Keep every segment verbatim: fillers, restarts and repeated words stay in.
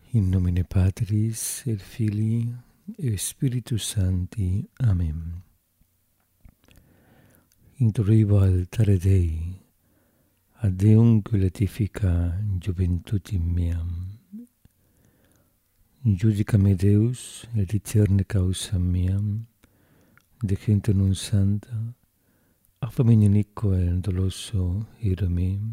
In nomine Patris et Filii et Spiritus Sancti. Amen. Introibo altare Dei, ad Deum glorifica juventutem meam. Judica me Deus et discerne causam meam, de gente non santa, affamine iniquo et doloso ira meam.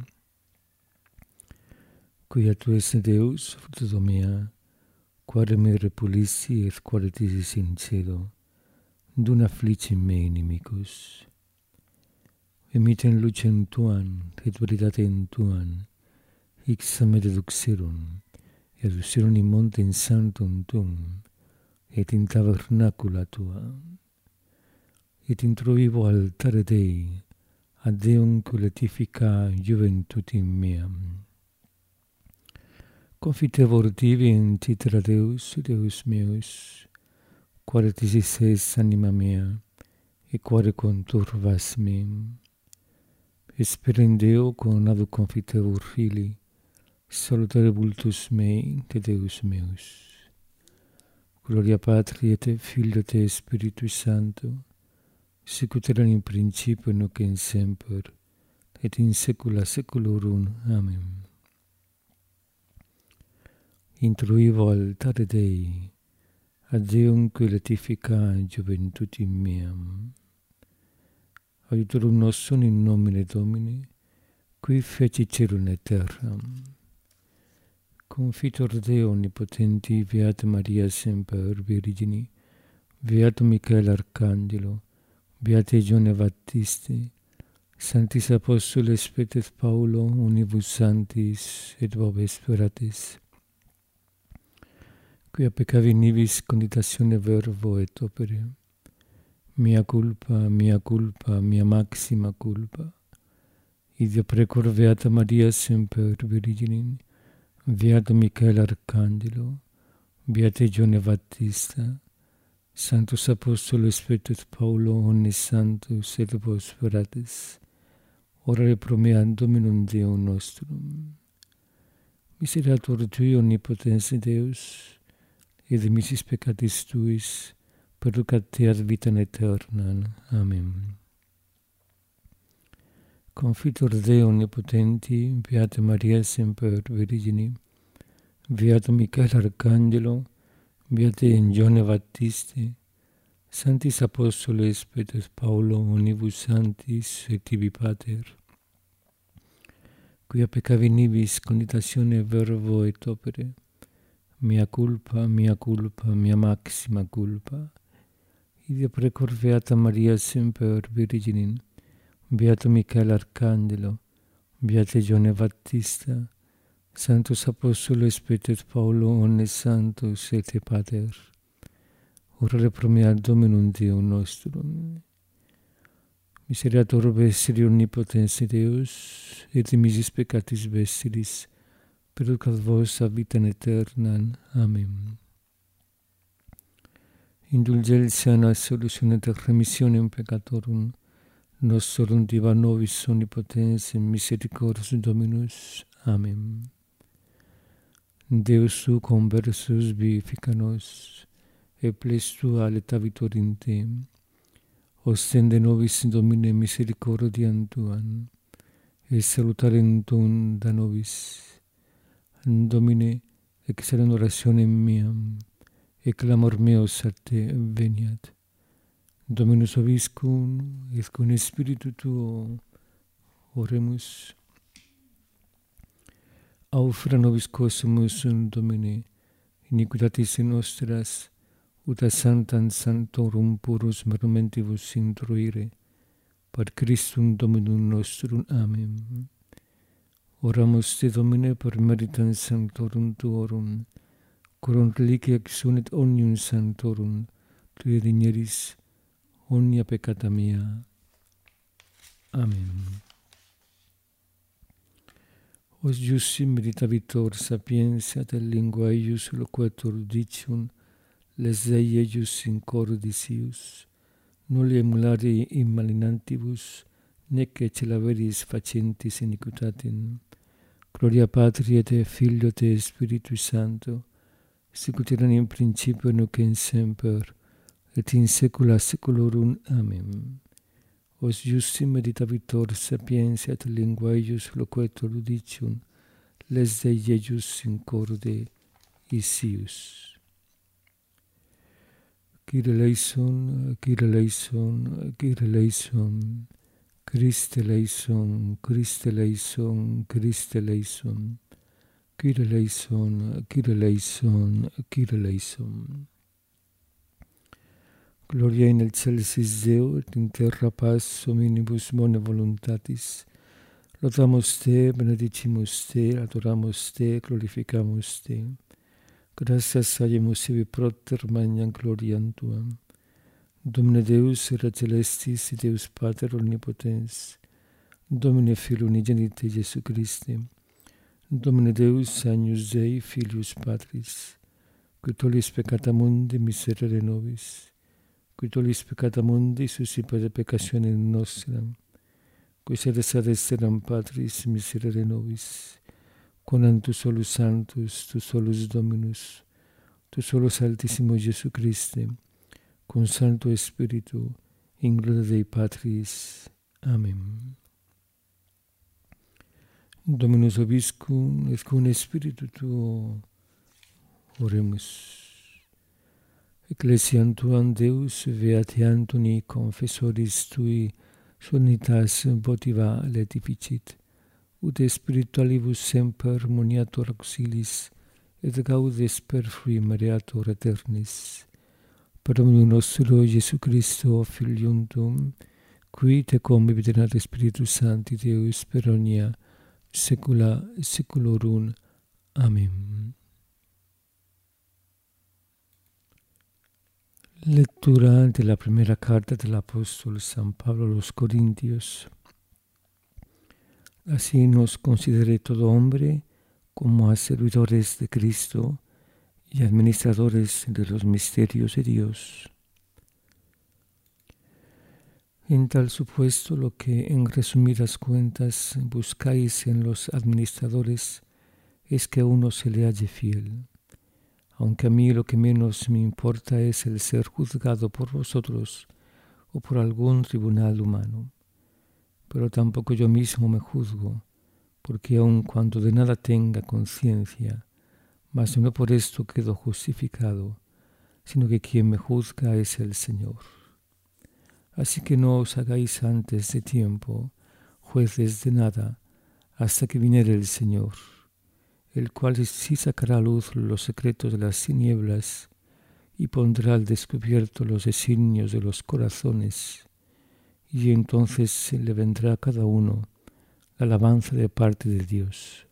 Quia tu es Deus, fruto mea, quare me repulissi et quare tisi sincedo, dun afflicim me inimicus. Emitem lucem tuam, et veritatem tuam, ixam me deduxerum, et aducerum in montem sanctum tuum, et in tabernacula tua. Et introibo altare Dei, ad Deum glorifica juventutem meam. Confitevor tibi in citra Deus, Deus meus, quare tisis es anima mea, et quare conturvas mem. Espero in Deo con adu confitevor fili, salutare vultus mei de Deus meus. Gloria Patri et Filio et Spiritus Sancto, sicut erat in principio nunc et semper, et in saecula saeculorum. Amen. Introibo altare Dei, ad Deum glorifica juventutem meam. Aiutorum nostrum in nomine Domini, qui feci celum et terram. Confitor Deo omnipotenti, Beata Maria semper Virgini, Beatum Michael Arcangelo, Beate Gione Baptiste, Sanctis Apostoles Petr et Paulo, unibus sanctis et vobis speratis, quia peccavi nibis conditatione verbo et opere, mea culpa, mea culpa, mea maxima culpa. Ideo precor Beata Maria semper Virginim, Beatum Michael Arcangelo, Beate Gione Baptista, Sanctus Apostolos Petr et Paulo, omnes sanctus et vos speratis, orare pro mea Dominum Deum nostrum. Misericordiae Tui, omnipotens Deus, et de missis peccatis Tuis, perducat te ad vitam aeternam. Amen. Confitor Deo omnipotenti, Beata Maria semper Virgini, Beatum Michael Arcangelo, Beate Gione Baptiste, Sanctis Apostoles Petr et Paulo, unibus sanctis et tibi Pater, quia peccavi nibis conditatione verbo et opere, mea culpa, mea culpa, mea maxima culpa. Ideo precor Beata Maria semper Virginim, Beatum Michael Arcangelo, Beate Gione Baptista, Sanctus Apostolos Petr et Paulo, omnes sanctus et te Pater, orare pro mea Dominum Deum nostrum. Misericordiae vestri omnipotens Deus, et de missis peccatis vestris, perducat vos ad vitam aeternam. Amen. Indulgentia et solutione et remissionem peccatorum nostrum diva nobis omnipotens in misericordis Dominus. Amen. Deus tu conversus vivifica nos, et ples tua letavitor in te. Ostende nobis Domine misericordiam tuam, et salutarem tuum da nobis. Domine, excellent orationem meam, et clamor meus a te veniat. Dominus vobiscum, et cum spiritu tuo, oremus. Aufra nobis quesumus, Domine, iniquitatis nostras, ut a sanctam sanctorum purus momentibus intruire, per Christum Dominum nostrum. Amen. Oramus te, Domine, per meritam sanctorum tuorum, coram reliquia exunet omnium sanctorum, Tui digneris omnia peccata mea. Amen. Os jussi meditavitor sapientia et lingua eius loquatur dicium, les Dei eius in cordis ius, nulli emulari immalinantibus, nec celaveris facentis iniquitatem. Gloria Patri et Filio et Spiritus Sancto, sicut erat in principio nunc in semper, et in saecula saeculorum. Amen. Os justi meditavitor sapientia et lingua eius loquetur ludicium, les Dei eius in corde isius. Kyrie eleison, Kyrie eleison, Kyrie eleison, Christe eleison, Christe eleison, Christe eleison, Kyrie eleison, Kyrie eleison, Kyrie eleison. Gloria in excelsis Deo, et in terra paz hominibus bone voluntatis. Laudamus Te, benedicimus Te, adoramus Te, glorificamus Te. Gratias habemus ibi propter magnam gloriam Tuam. Domine Deus, era celestis, et Deus Pater omnipotens, Domine Filio unigenite Iesu Christe, Domine Deus, Agnus Dei, Filius Patris, qui tollis peccata mundi, miserere nobis, qui tollis peccata mundi, suscipere peccationem nostram, qui sedes ad esteram Patris, miserere nobis, conam tu solus sanctus, tu solus Dominus, tu solus Altissimo Iesu Christe, con Santo Spiritu, in gloria Dei Patris. Amen. Dominus vobiscum, et cum Spiritu tuo, oremus. Ecclesiam Tuam Deus, Beati Antoni, confessoris Tui, solennitas votiva laetificit, ut spiritualibus semper moniator auxilis, et gaudes perfui mareator aeternis. Per Dominum nostro Iesu Christo, Filium Tuum, qui te convivit Spiritus Sancti Deus per omnia saecula saeculorum. Amen. Lectura de la primera carta del apóstol San Pablo a los Corintios. Así nos considere todo hombre como a servidores de Cristo y administradores de los misterios de Dios. En tal supuesto, lo que en resumidas cuentas buscáis en los administradores es que a uno se le halle fiel, aunque a mí lo que menos me importa es el ser juzgado por vosotros o por algún tribunal humano. Pero tampoco yo mismo me juzgo, porque aun cuando de nada tenga conciencia, mas no por esto quedo justificado, sino que quien me juzga es el Señor. Así que no os hagáis antes de tiempo jueces de nada, hasta que viniere el Señor, el cual sí sacará a luz los secretos de las tinieblas y pondrá al descubierto los designios de los corazones, y entonces se le vendrá a cada uno la alabanza de parte de Dios.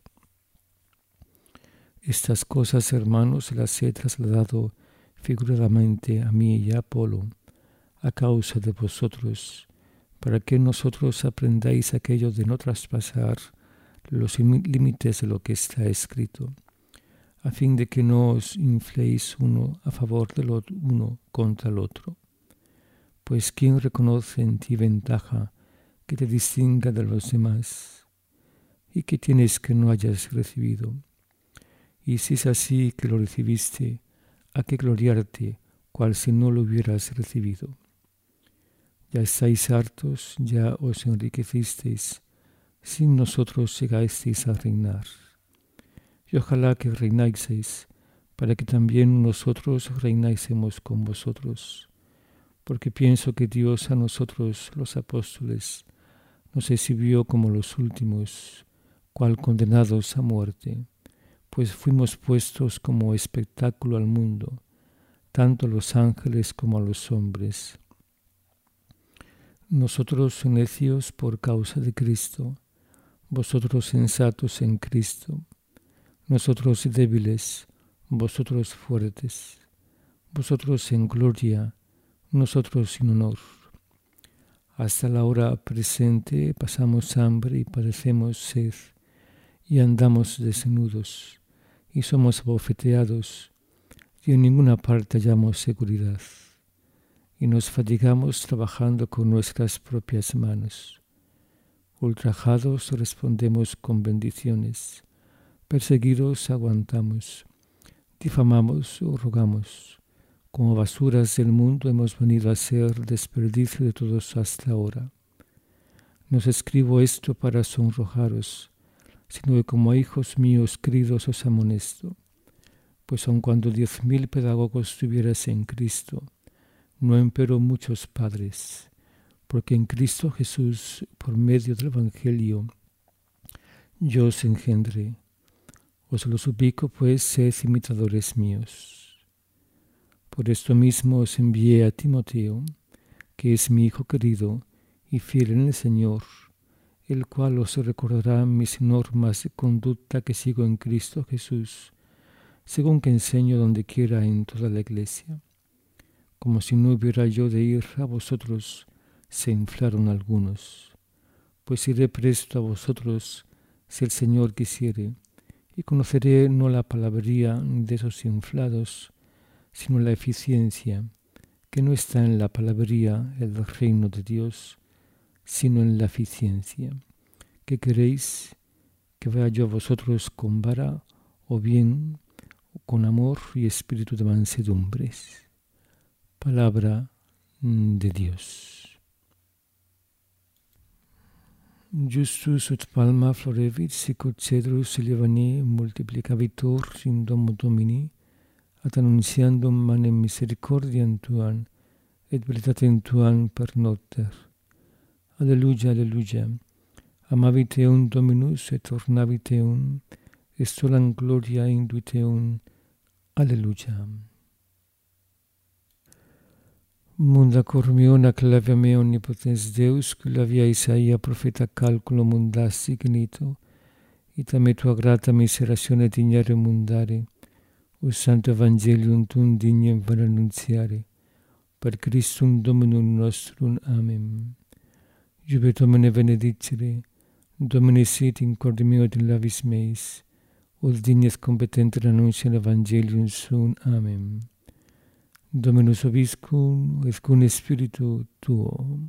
Estas cosas, hermanos, las he trasladado figuradamente a mí y a Apolo, a causa de vosotros, para que nosotros aprendáis aquello de no traspasar los límites de lo que está escrito, a fin de que no os infléis uno a favor del uno contra el otro. Pues ¿quién reconoce en ti ventaja que te distinga de los demás? ¿Y qué tienes que no hayas recibido? Y si es así que lo recibiste, ¿a qué gloriarte, cual si no lo hubieras recibido? Ya estáis hartos, ya os enriquecisteis, sin nosotros llegasteis a reinar. Y ojalá que reináis, para que también nosotros reinásemos con vosotros. Porque pienso que Dios a nosotros, los apóstoles, nos exhibió como los últimos, cual condenados a muerte, pues fuimos puestos como espectáculo al mundo, tanto a los ángeles como a los hombres. Nosotros necios por causa de Cristo, vosotros sensatos en Cristo, nosotros débiles, vosotros fuertes, vosotros en gloria, nosotros sin honor. Hasta la hora presente pasamos hambre y padecemos sed, y andamos desnudos, y somos abofeteados, y en ninguna parte hallamos seguridad. Y nos fatigamos trabajando con nuestras propias manos. Ultrajados respondemos con bendiciones, perseguidos aguantamos, difamamos o rogamos. Como basuras del mundo hemos venido a ser desperdicio de todos hasta ahora. No os escribo esto para sonrojaros, sino que como a hijos míos queridos os amonesto. Pues aun cuando diez mil pedagogos tuvieras en Cristo, no empero muchos padres, porque en Cristo Jesús, por medio del Evangelio, yo os engendré. Os lo suplico, pues, sed imitadores míos. Por esto mismo os envié a Timoteo, que es mi hijo querido y fiel en el Señor, el cual os recordará mis normas de conducta que sigo en Cristo Jesús, según que enseño donde quiera en toda la iglesia. Como si no hubiera yo de ir a vosotros, se inflaron algunos. Pues iré presto a vosotros, si el Señor quisiere, y conoceré no la palabrería de esos inflados, sino la eficiencia, que no está en la palabrería el reino de Dios, sino en la eficiencia. ¿Qué queréis? ¿Que vaya yo a vosotros con vara, o bien con amor y espíritu de mansedumbres? Palabra de Dios. Justus ut palma florevit sicut cedrus Lievani multiplicavitur in domo Domini, ad annuntiandum manem misericordiam tuam et veritatem tuam per noter. Alleluia, alleluia. Amavit eum Dominus et ornavit eum, et solam gloria induit eum. Alleluia. Munda cor meo naclavia meo omnipotens Deus, qui la via Isaia profeta calculo mundasti genito, ita me tua grata miseratione dignare mundare, o santo evangelium tuum dignem ver annunziare, per Christum Dominum nostrum. Amen. Iube Domine benedicere, Domine sit in corde meo et in labis meis, ut dignes competenter annunciam evangelium suum. Amen. Dominus vobiscum, et cum spiritu tuo.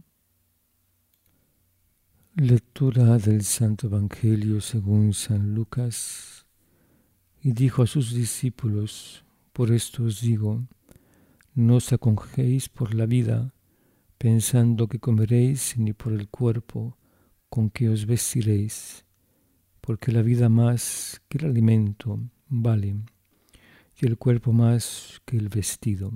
Lectura del Santo Evangelio según San Lucas. Y dijo a sus discípulos: por esto os digo, no os acongéis por la vida, pensando que comeréis, ni por el cuerpo, con que os vestiréis, porque la vida más que el alimento vale, y el cuerpo más que el vestido.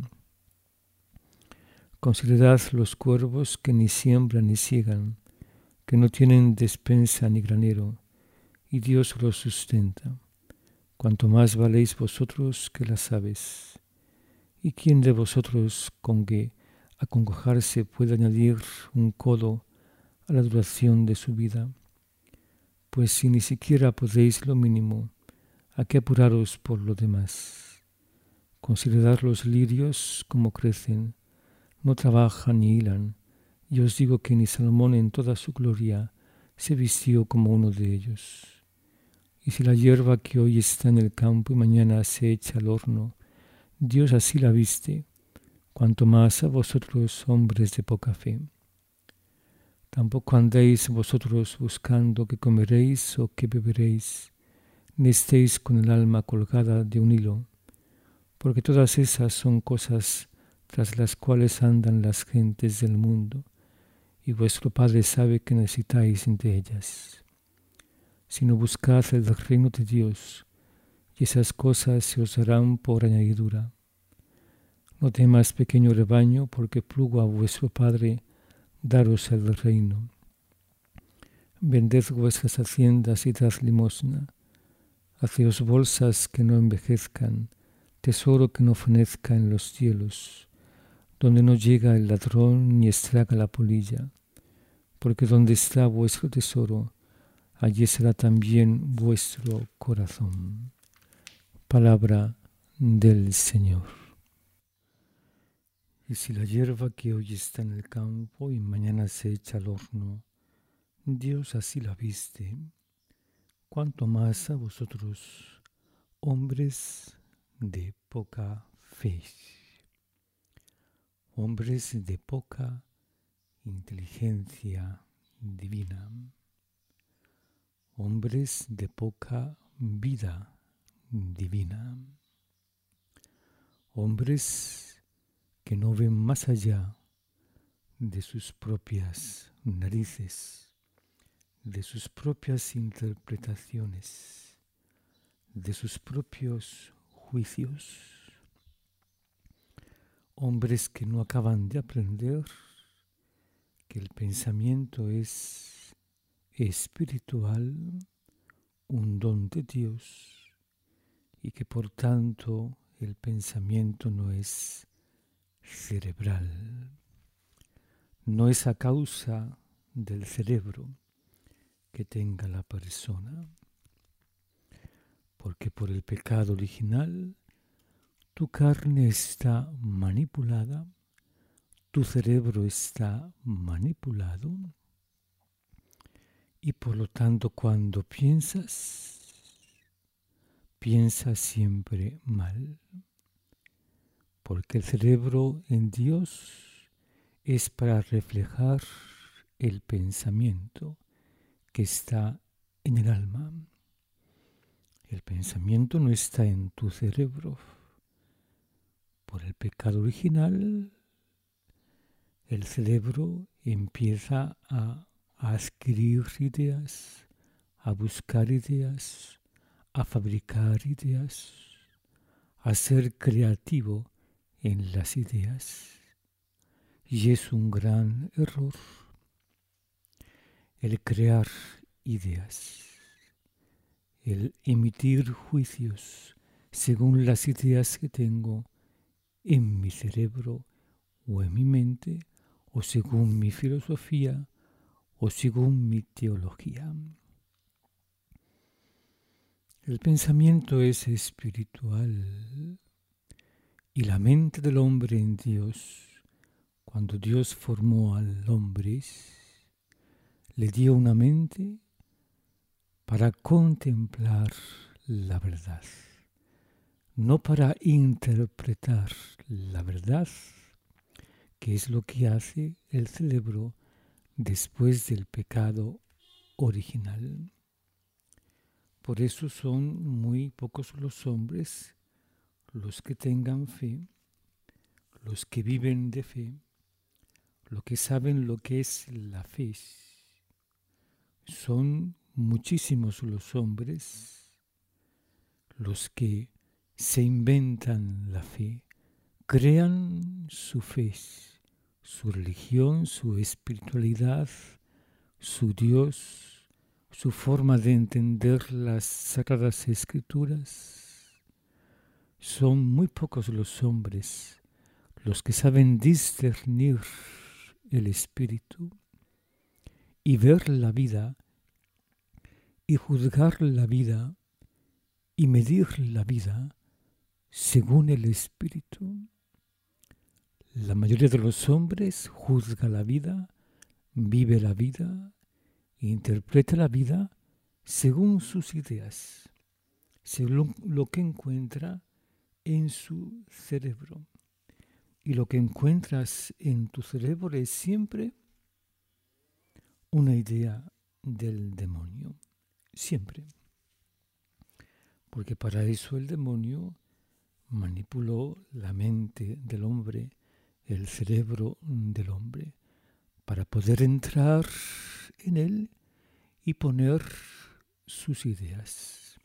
Considerad los cuervos que ni siembran ni siegan, que no tienen despensa ni granero, y Dios los sustenta. Cuanto más valéis vosotros que las aves. ¿Y quién de vosotros con que acongojarse puede añadir un codo a la duración de su vida? Pues si ni siquiera podéis lo mínimo, ¿a qué apuraros por lo demás? Considerad los lirios como crecen, no trabajan ni hilan, y os digo que ni Salomón en toda su gloria se vistió como uno de ellos. Y si la hierba que hoy está en el campo y mañana se echa al horno, Dios así la viste, cuanto más a vosotros, hombres de poca fe. Tampoco andéis vosotros buscando qué comeréis o qué beberéis, ni estéis con el alma colgada de un hilo, porque todas esas son cosas tras las cuales andan las gentes del mundo, y vuestro Padre sabe que necesitáis de ellas. Sino buscad el reino de Dios, y esas cosas se os darán por añadidura. No temas, pequeño rebaño, porque plugo a vuestro Padre daros el reino. Vended vuestras haciendas y dad limosna. Haceos bolsas que no envejezcan, tesoro que no fenezca en los cielos, donde no llega el ladrón ni estraga la polilla, porque donde está vuestro tesoro, allí será también vuestro corazón. Palabra del Señor. Y si la hierba que hoy está en el campo y mañana se echa al horno, Dios así la viste, cuanto más a vosotros, hombres de poca fe, hombres de poca inteligencia divina, hombres de poca vida divina. hombres que no ven más allá de sus propias narices, de sus propias interpretaciones, de sus propios juicios, hombres que no acaban de aprender que el pensamiento es espiritual, un don de Dios, y que por tanto el pensamiento no es cerebral, no es a causa del cerebro que tenga la persona, porque por el pecado original tu carne está manipulada, tu cerebro está manipulado y por lo tanto cuando piensas, piensas siempre mal, porque el cerebro en Dios es para reflejar el pensamiento que está en el alma. El pensamiento no está en tu cerebro. Por el pecado original, el cerebro empieza a, a adquirir ideas, a buscar ideas, a fabricar ideas, a ser creativo en las ideas. Y es un gran error el crear ideas, el emitir juicios según las ideas que tengo en mi cerebro o en mi mente, o según mi filosofía, o según mi teología. El pensamiento es espiritual y la mente del hombre en Dios, cuando Dios formó al hombre, le dio una mente para contemplar la verdad, no para interpretar la verdad, que es lo que hace el cerebro después del pecado original. Por eso son muy pocos los hombres los que tengan fe, los que viven de fe, los que saben lo que es la fe. Son muchísimos los hombres los que se inventan la fe, crean su fe, su religión, su espiritualidad, su Dios, su forma de entender las Sagradas Escrituras. Son muy pocos los hombres los que saben discernir el espíritu y ver la vida y juzgar la vida y medir la vida según el espíritu. La mayoría de los hombres juzga la vida, vive la vida e interpreta la vida según sus ideas, según lo que encuentra en su cerebro. Y lo que encuentras en tu cerebro es siempre una idea del demonio, siempre. Porque para eso el demonio manipuló la mente del hombre, el cerebro del hombre, para poder entrar en él y poner sus ideas.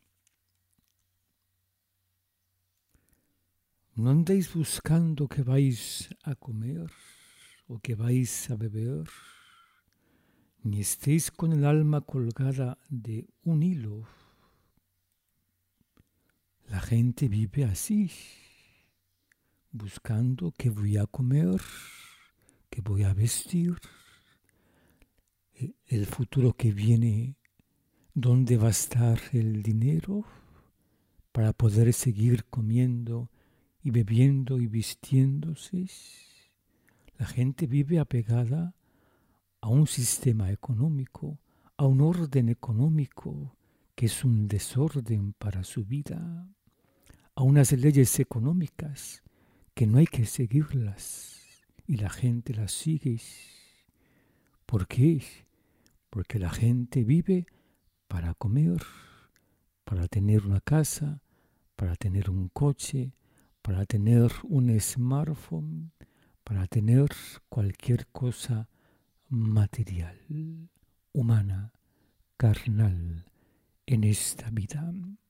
No andéis buscando que vais a comer o que vais a beber, ni estéis con el alma colgada de un hilo. La gente vive así, buscando qué voy a comer, qué voy a vestir, el futuro que viene, dónde va a estar el dinero para poder seguir comiendo y bebiendo y vistiéndose. La gente vive apegada a un sistema económico, a un orden económico que es un desorden para su vida, a unas leyes económicas que no hay que seguirlas y la gente las sigue. ¿Por qué? Porque la gente vive para comer, para tener una casa, para tener un coche, para tener un smartphone, para tener cualquier cosa material, humana, carnal, en esta vida.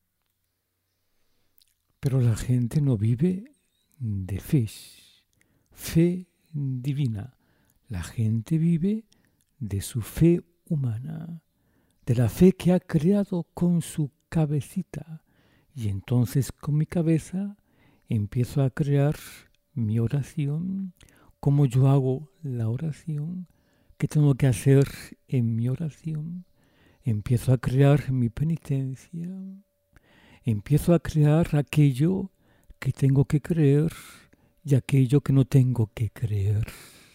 Pero la gente no vive de fe, fe divina. La gente vive de su fe humana, de la fe que ha creado con su cabecita. Y entonces con mi cabeza empiezo a crear mi oración, cómo yo hago la oración, qué tengo que hacer en mi oración. Empiezo a crear mi penitencia, empiezo a crear aquello que tengo que creer y aquello que no tengo que creer.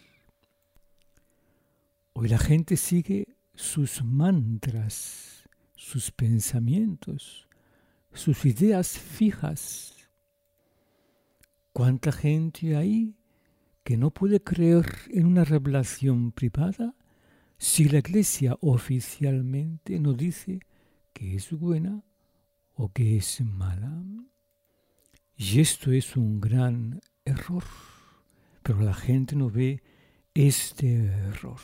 Hoy la gente sigue sus mantras, sus pensamientos, sus ideas fijas. ¿Cuánta gente hay que no puede creer en una revelación privada si la Iglesia oficialmente no dice que es buena o que es mala? Y esto es un gran error, pero la gente no ve este error.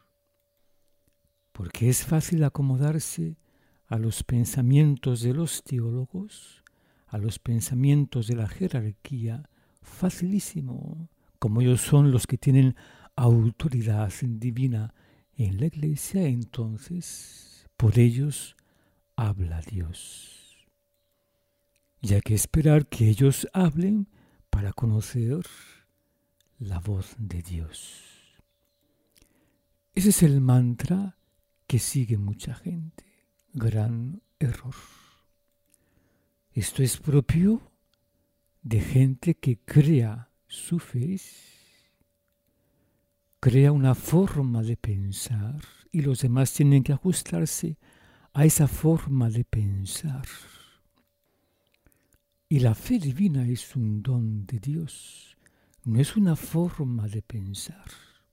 Porque es fácil acomodarse a los pensamientos de los teólogos, a los pensamientos de la jerarquía, facilísimo, como ellos son los que tienen autoridad divina en la Iglesia, entonces por ellos habla Dios. Y hay que esperar que ellos hablen para conocer la voz de Dios. Ese es el mantra que sigue mucha gente. Gran error. Esto es propio de gente que crea su fe, crea una forma de pensar y los demás tienen que ajustarse a esa forma de pensar. Y la fe divina es un don de Dios, no es una forma de pensar.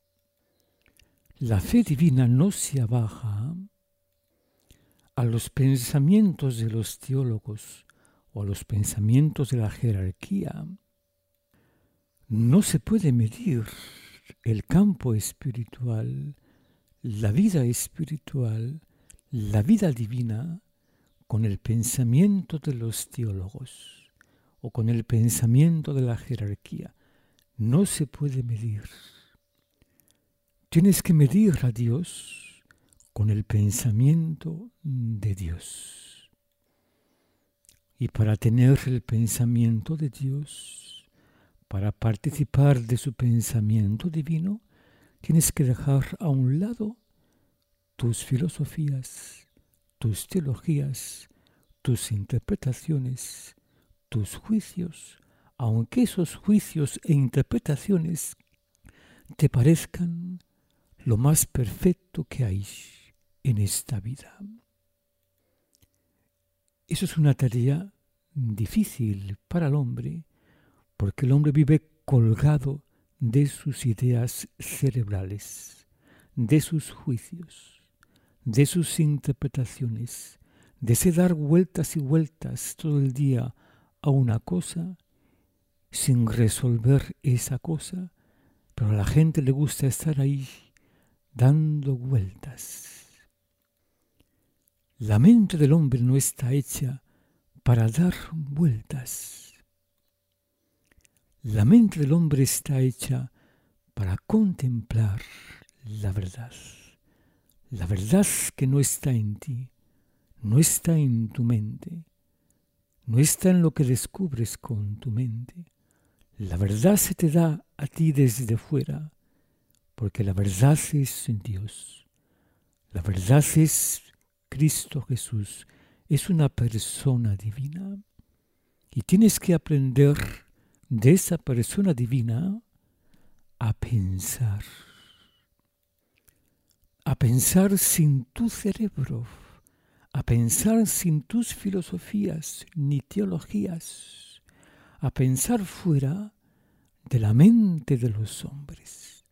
La fe divina no se abaja a los pensamientos de los teólogos o a los pensamientos de la jerarquía. No se puede medir el campo espiritual, la vida espiritual, la vida divina con el pensamiento de los teólogos o con el pensamiento de la jerarquía. No se puede medir. Tienes que medir a Dios con el pensamiento de Dios. Y para tener el pensamiento de Dios, para participar de su pensamiento divino, tienes que dejar a un lado tus filosofías, tus teologías, tus interpretaciones, tus juicios, aunque esos juicios e interpretaciones te parezcan lo más perfecto que hay en esta vida. Eso es una tarea difícil para el hombre, porque el hombre vive colgado de sus ideas cerebrales, de sus juicios, de sus interpretaciones, de ese dar vueltas y vueltas todo el día a una cosa sin resolver esa cosa, pero a la gente le gusta estar ahí dando vueltas. La mente del hombre no está hecha para dar vueltas. La mente del hombre está hecha para contemplar la verdad. La verdad que no está en ti, no está en tu mente, no está en lo que descubres con tu mente. La verdad se te da a ti desde fuera, porque la verdad es Dios. La verdad es Cristo Jesús, es una persona divina. Y tienes que aprender de esa persona divina a pensar. A pensar sin tu cerebro, a pensar sin tus filosofías ni teologías, a pensar fuera de la mente de los hombres.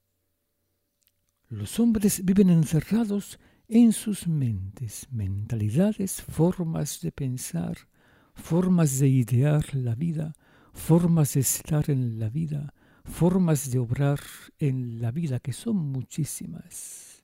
Los hombres viven encerrados en sus mentes, mentalidades, formas de pensar, formas de idear la vida, formas de estar en la vida, formas de obrar en la vida, que son muchísimas.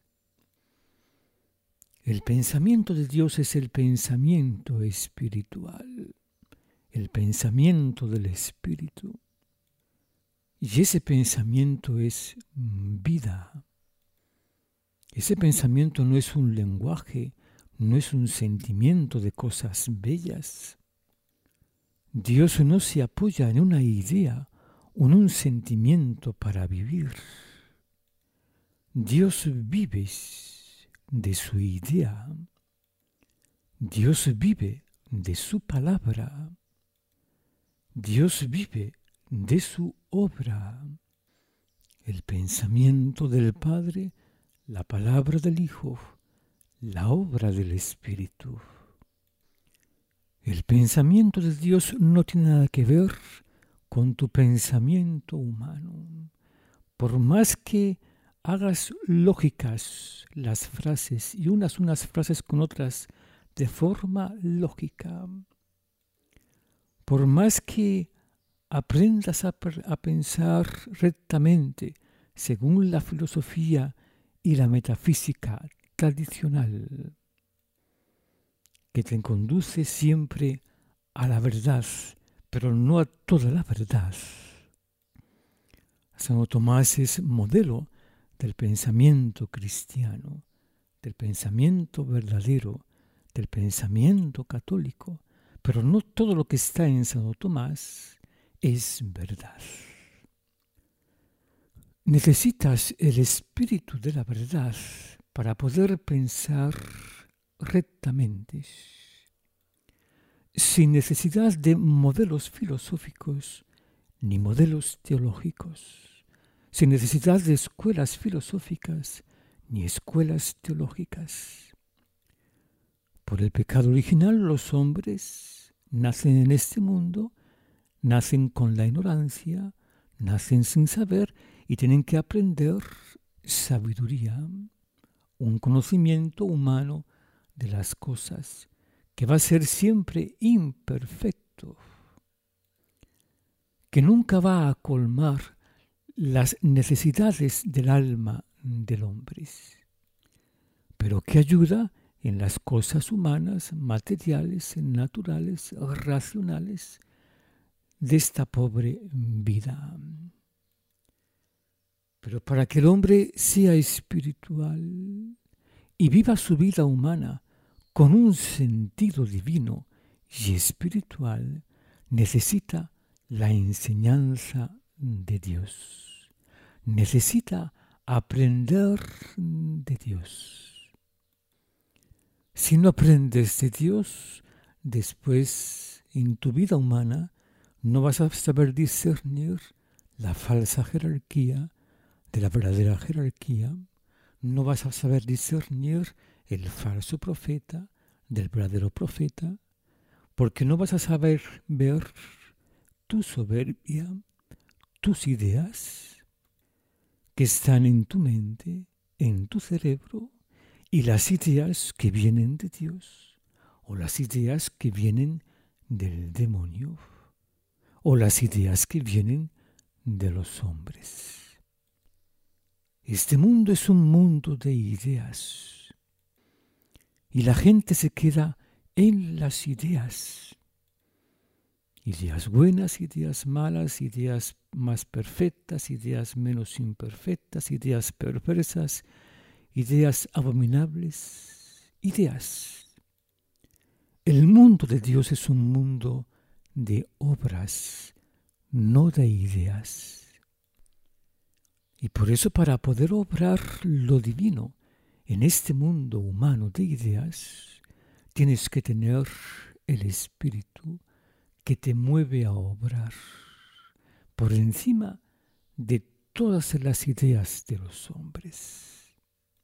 El pensamiento de Dios es el pensamiento espiritual, el pensamiento del Espíritu. Y ese pensamiento es vida. Ese pensamiento no es un lenguaje, no es un sentimiento de cosas bellas. Dios no se apoya en una idea o en un sentimiento para vivir. Dios vive de su idea. Dios vive de su palabra. Dios vive de su obra. El pensamiento del Padre, la palabra del Hijo, la obra del Espíritu. El pensamiento de Dios no tiene nada que ver con tu pensamiento humano. Por más que hagas lógicas las frases y unas unas frases con otras de forma lógica, por más que aprendas a, a pensar rectamente según la filosofía y la metafísica tradicional, que te conduce siempre a la verdad, pero no a toda la verdad. Santo Tomás es modelo del pensamiento cristiano, del pensamiento verdadero, del pensamiento católico, pero no todo lo que está en Santo Tomás es verdad. Necesitas el espíritu de la verdad para poder pensar rectamente, sin necesidad de modelos filosóficos ni modelos teológicos, sin necesidad de escuelas filosóficas ni escuelas teológicas. Por el pecado original los hombres nacen en este mundo, nacen con la ignorancia, nacen sin saber y tienen que aprender sabiduría, un conocimiento humano de las cosas que va a ser siempre imperfecto, que nunca va a colmar las necesidades del alma del hombre, pero que ayuda en las cosas humanas, materiales, naturales, racionales de esta pobre vida. Pero para que el hombre sea espiritual y viva su vida humana con un sentido divino y espiritual, necesita la enseñanza de Dios. Necesita aprender de Dios. Si no aprendes de Dios, después en tu vida humana no vas a saber discernir la falsa jerarquía de la verdadera jerarquía, no vas a saber discernir el falso profeta del verdadero profeta, porque no vas a saber ver tu soberbia, tus ideas que están en tu mente, en tu cerebro, y las ideas que vienen de Dios, o las ideas que vienen del demonio, o las ideas que vienen de los hombres. Este mundo es un mundo de ideas y la gente se queda en las ideas. Ideas buenas, ideas malas, ideas más perfectas, ideas menos imperfectas, ideas perversas, ideas abominables, ideas. El mundo de Dios es un mundo de obras, no de ideas. Y por eso, para poder obrar lo divino en este mundo humano de ideas, tienes que tener el Espíritu que te mueve a obrar por encima de todas las ideas de los hombres.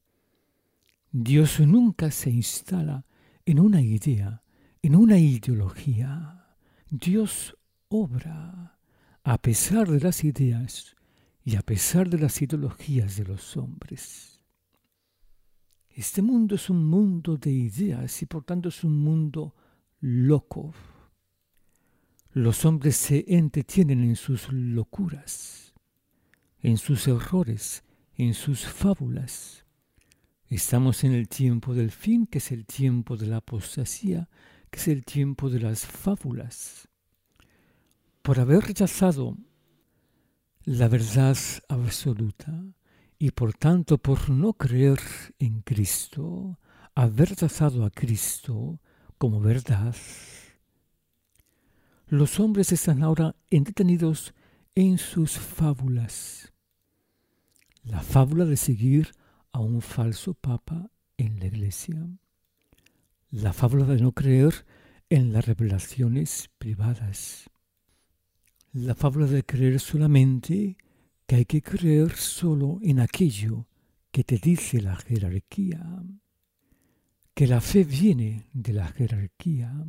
Dios nunca se instala en una idea, en una ideología. Dios obra a pesar de las ideas y a pesar de las ideologías de los hombres. Este mundo es un mundo de ideas y por tanto es un mundo loco. Los hombres se entretienen en sus locuras, en sus errores, en sus fábulas. Estamos en el tiempo del fin, que es el tiempo de la apostasía, que es el tiempo de las fábulas. Por haber rechazado la verdad absoluta y por tanto por no creer en Cristo, haber rechazado a Cristo como verdad, los hombres están ahora entretenidos en sus fábulas. La fábula de seguir a un falso papa en la iglesia. La fábula de no creer en las revelaciones privadas. La fábula de creer solamente que hay que creer solo en aquello que te dice la jerarquía. Que la fe viene de la jerarquía.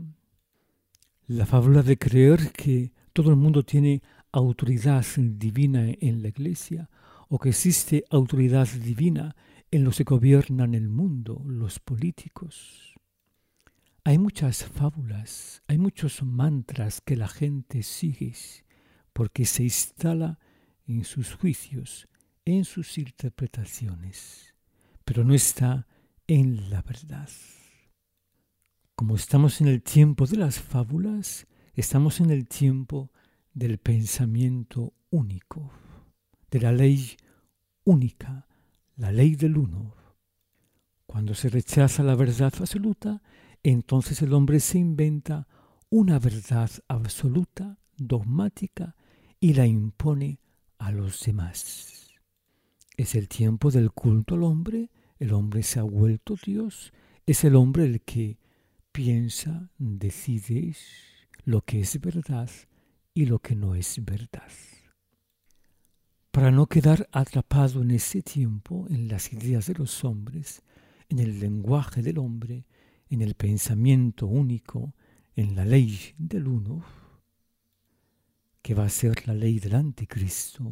La fábula de creer que todo el mundo tiene autoridad divina en la iglesia o que existe autoridad divina en los que gobiernan el mundo, los políticos. Hay muchas fábulas, hay muchos mantras que la gente sigue porque se instala en sus juicios, en sus interpretaciones, pero no está en la verdad. Como estamos en el tiempo de las fábulas, estamos en el tiempo del pensamiento único, de la ley única, la ley del uno. Cuando se rechaza la verdad absoluta, entonces el hombre se inventa una verdad absoluta, dogmática, y la impone a los demás. Es el tiempo del culto al hombre, el hombre se ha vuelto Dios, es el hombre el que piensa, decide lo que es verdad y lo que no es verdad. Para no quedar atrapado en ese tiempo, en las ideas de los hombres, en el lenguaje del hombre, en el pensamiento único, en la ley del uno, que va a ser la ley del anticristo,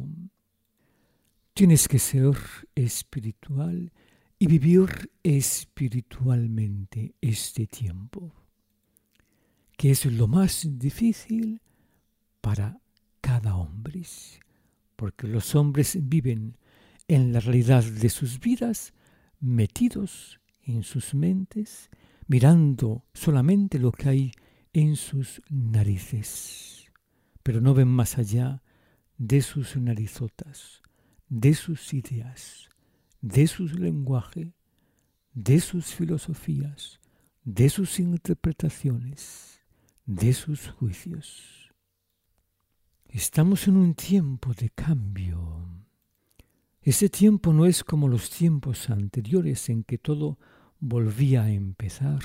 tienes que ser espiritual y vivir espiritualmente este tiempo, que es lo más difícil para cada hombre, porque los hombres viven en la realidad de sus vidas, metidos en sus mentes, mirando solamente lo que hay en sus narices, pero no ven más allá de sus narizotas, de sus ideas, de su lenguaje, de sus filosofías, de sus interpretaciones, de sus juicios. Estamos en un tiempo de cambio. Ese tiempo no es como los tiempos anteriores en que todo volvía a empezar.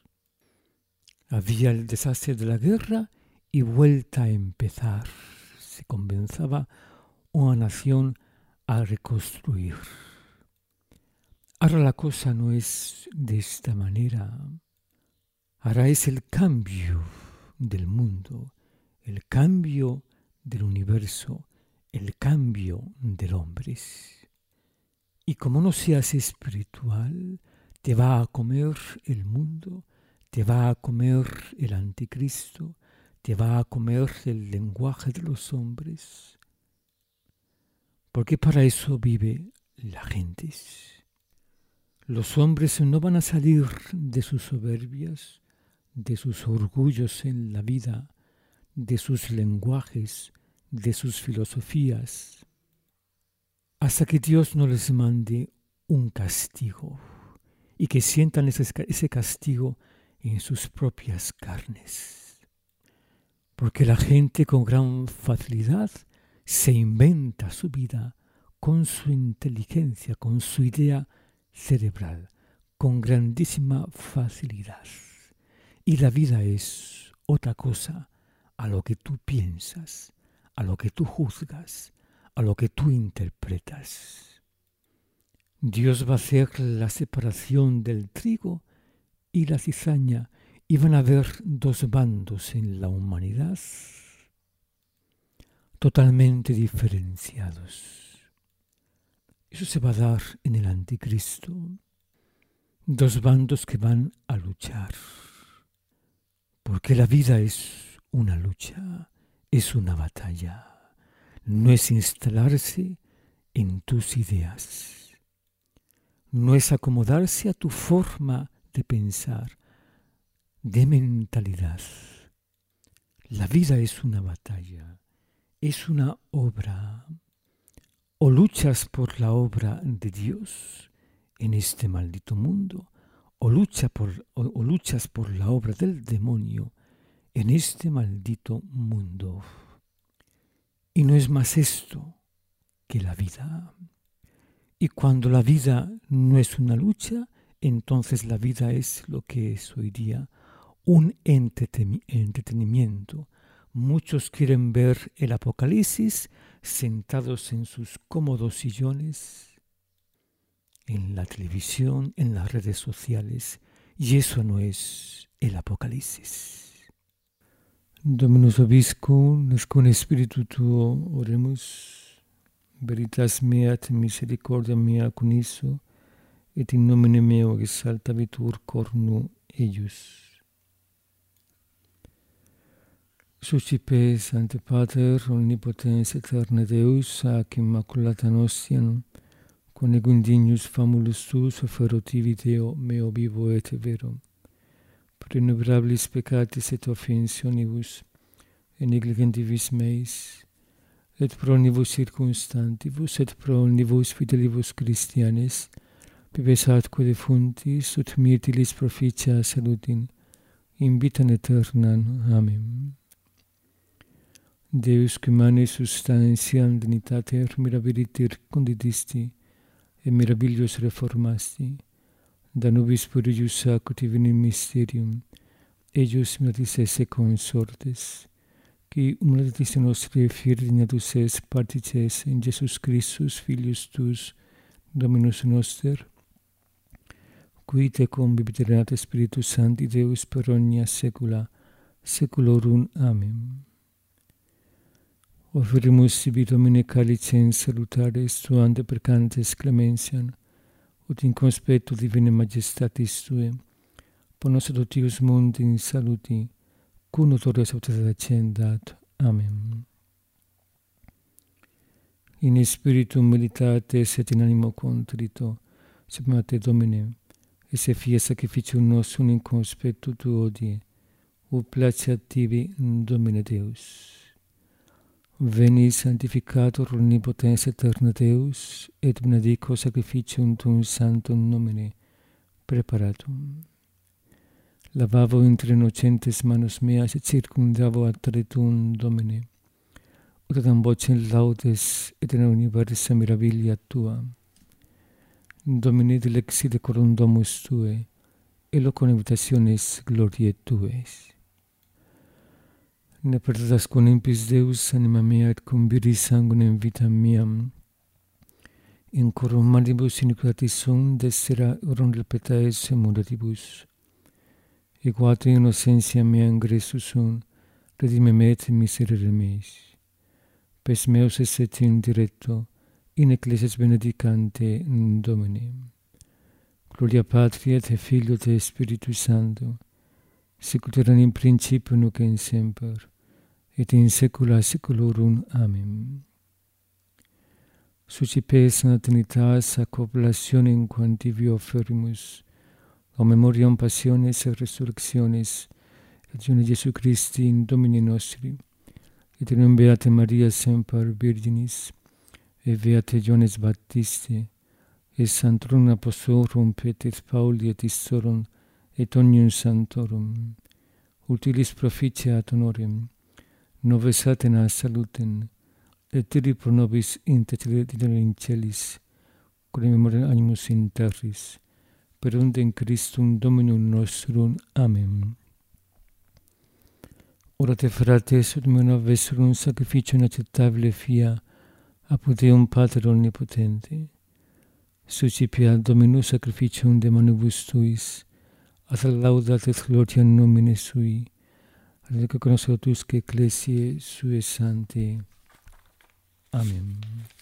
Había el desastre de la guerra y vuelta a empezar. Se comenzaba una nación a reconstruir. Ahora la cosa no es de esta manera. Ahora es el cambio del mundo, el cambio del universo, el cambio del hombre. Y como no seas espiritual, te va a comer el mundo, te va a comer el anticristo, te va a comer el lenguaje de los hombres. Porque para eso vive la gente. Los hombres no van a salir de sus soberbias, de sus orgullos en la vida, de sus lenguajes, de sus filosofías, hasta que Dios no les mande un castigo y que sientan ese, ese castigo en sus propias carnes. Porque la gente con gran facilidad se inventa su vida con su inteligencia, con su idea cerebral, con grandísima facilidad. Y la vida es otra cosa a lo que tú piensas, a lo que tú juzgas, a lo que tú interpretas. Dios va a hacer la separación del trigo y la cizaña y van a haber dos bandos en la humanidad totalmente diferenciados. Eso se va a dar en el anticristo. Dos bandos que van a luchar. Porque la vida es una lucha, es una batalla. No es instalarse en tus ideas. No es acomodarse a tu forma de pensar, de mentalidad. La vida es una batalla, es una obra. O luchas por la obra de Dios en este maldito mundo, o, lucha por, o, o luchas por la obra del demonio en este maldito mundo. Y no es más esto que la vida. Y cuando la vida no es una lucha, entonces la vida es lo que es hoy día, un entretenimiento. Muchos quieren ver el Apocalipsis sentados en sus cómodos sillones, en la televisión, en las redes sociales, y eso no es el Apocalipsis. Dominus vobiscum, nescun spiritu tuo, oremus, veritas mea et misericordia mea cuniso, et in nomine meo exaltavitur cornu eius. Suscipe, Sancte Pater, omnipotens aeterne Deus, ac immaculata nostiam, quonigo indignus famulus tuus offerotivi Deo meo vivo et vero, prenumerabilis peccatis et offensionibus, et negligentibus meis, et pro omnibus circumstantibus, et pro omnibus fidelibus Christianes, pibes atque defuntis, ut mirtilis proficia salutin, in vitam aeternam. Amen. Deus qui mane substantiam dignitater mirabiliter condidisti, et mirabilios reformasti, da nobis purius acuti vini mysterium, eius miratis esse consortes, qui humilitatis nostri firdignatus es partices in Jesus Christus, Filius tuus, Dominus noster, qui te convivit Spiritus Sancti Deus per omnia saecula saeculorum. Amen. Offerimus sibi Domine calicem salutares tuante percantes clementiam, ut in conspectu divinae majestatis Tuae, ponos adoptius mundi in saluti, cum notorias autentacendat. Amen. In spiritu militates et in animo contrito, submate Domine, et se fie sacrificium nostrum in conspectu Tuo odie, ut placeat tibi, Domine Deus. Veni sanctificator omnipotens aeterna Deus, et benedico sacrificium tuum sanctum nomine preparatum. Lavavo inter innocentes manos meas, et circumdavo altare tuum, Domine, ut ad vocem laudes et in universa mirabilia Tua. Domine dilexi decorum domus Tuae, et loco invitationes gloriae Tuae. Ne perdas con impis Deus anima mea et cum viris sanguinem vitam meam. In corum manibus iniquitatis sum desera orum del petaes emulatibus. Equate innocentia mea ingressus sum, redime me et miserere meis. Pes meus esset in directo, in ecclesias benedicante Domine. Gloria Patri et Filio et Spiritus Sancto, sicut erat in principio nunc in semper, et in saecula saeculorum. Amen. Suscipe Sancta Trinitas ac oblationem quantivi offerimus, o memoriam passiones et resurrectionis, et Ione Jesu Christi in Domini nostri, et in beata Maria semper Virginis, et beate Ioannes Baptiste, et Sanctorum Apostolorum Petri et Pauli et Istorum, et omnium sanctorum, utilis proficiat honorem, nobis atena salutem, et tiri pro nobis intercedere in celis, cum memoria animus in terris, per undem Christum Dominum nostrum. Amen. Orate frates, ut mea vesserum sacrificium acceptabile fia, apud Deum Pater omnipotente. Suscipiat Dominus sacrificium de manibus tuis, ad laudat et gloria nomine sui, ad que conoscetusque ecclesiae sue sanctae. Amen.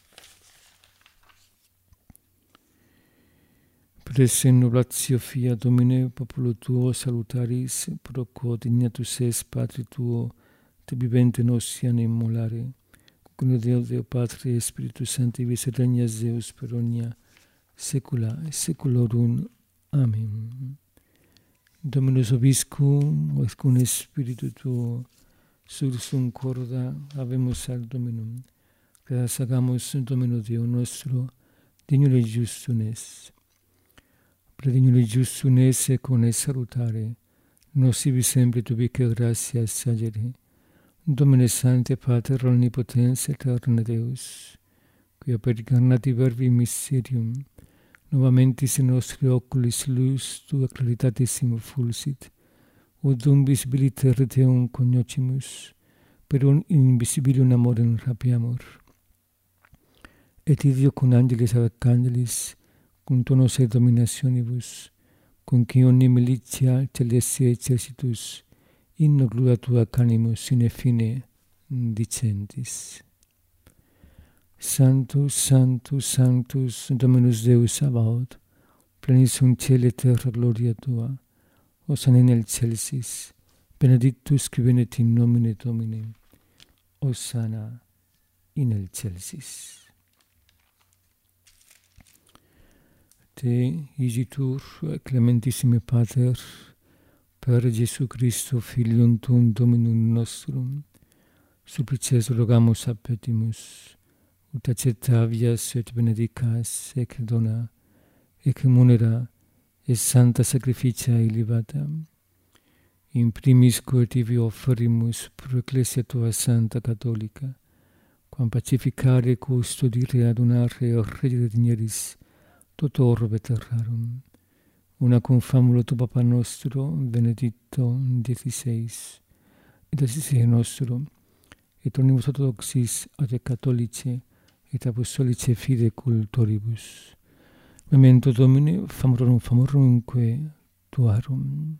Present noblatio fia Domine populo Tuo salutaris, pro quo dignatus es Patri Tuo te vivente nos siano immolare, con Deo, Deo Patri e Spiritus Sancti, vis et regnas Deus per omnia saecula et saeculorum. Amen. Dominus vobiscum, et cum Spiritu tuo, sursum corda, habemus ad Dominum. Gracias hagamos Domino Deo nostro, dignum et justum es. Predignum et justum es, et con es salutare, nos ibi sempre tubique gratia sagere. Domine Sancte Pater Omnipotens Eterne Deus, quia per incarnati verbi mysterium, novamentis in nostri oculis lux tua claritatissim fulsit, ut dum visibiliter Deum cognoscimus, per un invisibilium amorem rapiamur. Et ideo cum angelis arcangelis, cum tonos et dominationibus, cum qui omni militia celesti exercitus, in gloria tua canimus sine fine dicentis. Sanctus, Sanctus, Sanctus, Dominus Deus Sabaoth, plenis sunt caeli et terra gloria tua, hosanna in excelsis, benedictus qui venit in nomine Domini, hosanna in excelsis. Te, igitur, clementissime Pater, per Jesu Christo, Filium tuum Dominum nostrum, supplices rogamus a petimus, ut accettavias et benedicas, ec dona, ec munera, et santa sacrificia illibata. In primis quo tibi offerimus pro Ecclesia tua Santa Catholica, quam pacificare, custodire, adunare, et regere digneris, tot orbe terrarum. Una cum famulo tu Papa nostro, Benedicto diciseis, et assise nostro, et omnibus orthodoxis et catholici, et apostolici fide cultoribus. Memento Domini, famorum famorumque tuarum.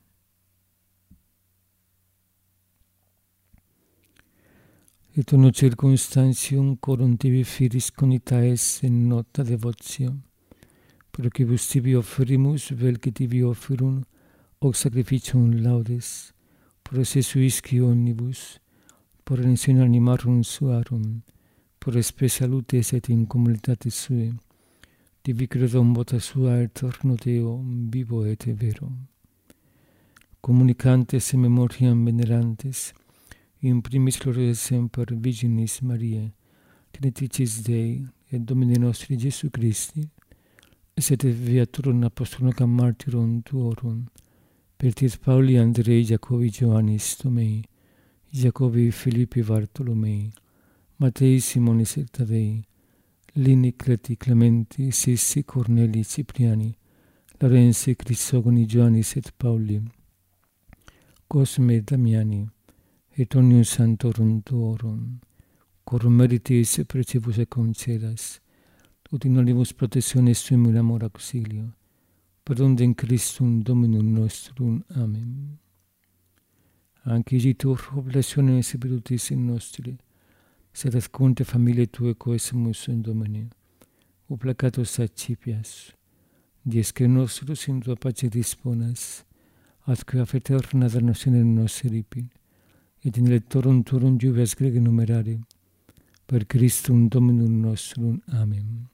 Et uno circumstantium corum tibi firis conitaes in nota devotio, pro quibus tibi offerimus, vel que tibi offerum, hoc sacrificium laudes, pro se suisci omnibus, por rensione animarum suarum, por spe salutes et in communitate sue, tibi credom vota sua eterno Deo, vivo et vero. Communicantes e memoriam venerantes, in primis gloriae semper Virginis Mariae, Trinitricis Dei, et Domini nostri Jesu Christi, sed viaturum apostolorum martyrum tuorum, per tis Pauli, Andrei, Jacobi, Ioannis, Tomei, Jacobi, Filippi, Bartolomei, Matei, Simonis et Tadei, Lini, Creti, Clementi, Sissi, Corneli, Cipriani, Laurensi, Crisogoni, Ioannis et Pauli, Cosme, Damiani, et omnium santorum tuorum, corum meritis precibus et concedas, ut in olibus protectione sumum amor auxilio, per ondem Christum Dominum nostrum. Amen. Anche igitur oblationem spiritus in nostri, sed ascunte familiae Tue coesimus in Domine, o placatus accipias, dies que nostros in Tua pace disponas, atque af eterna damnatione nos eripi, et in electorum Tuorum jubias grege numerare, per Christum Dominum nostrum. Amen.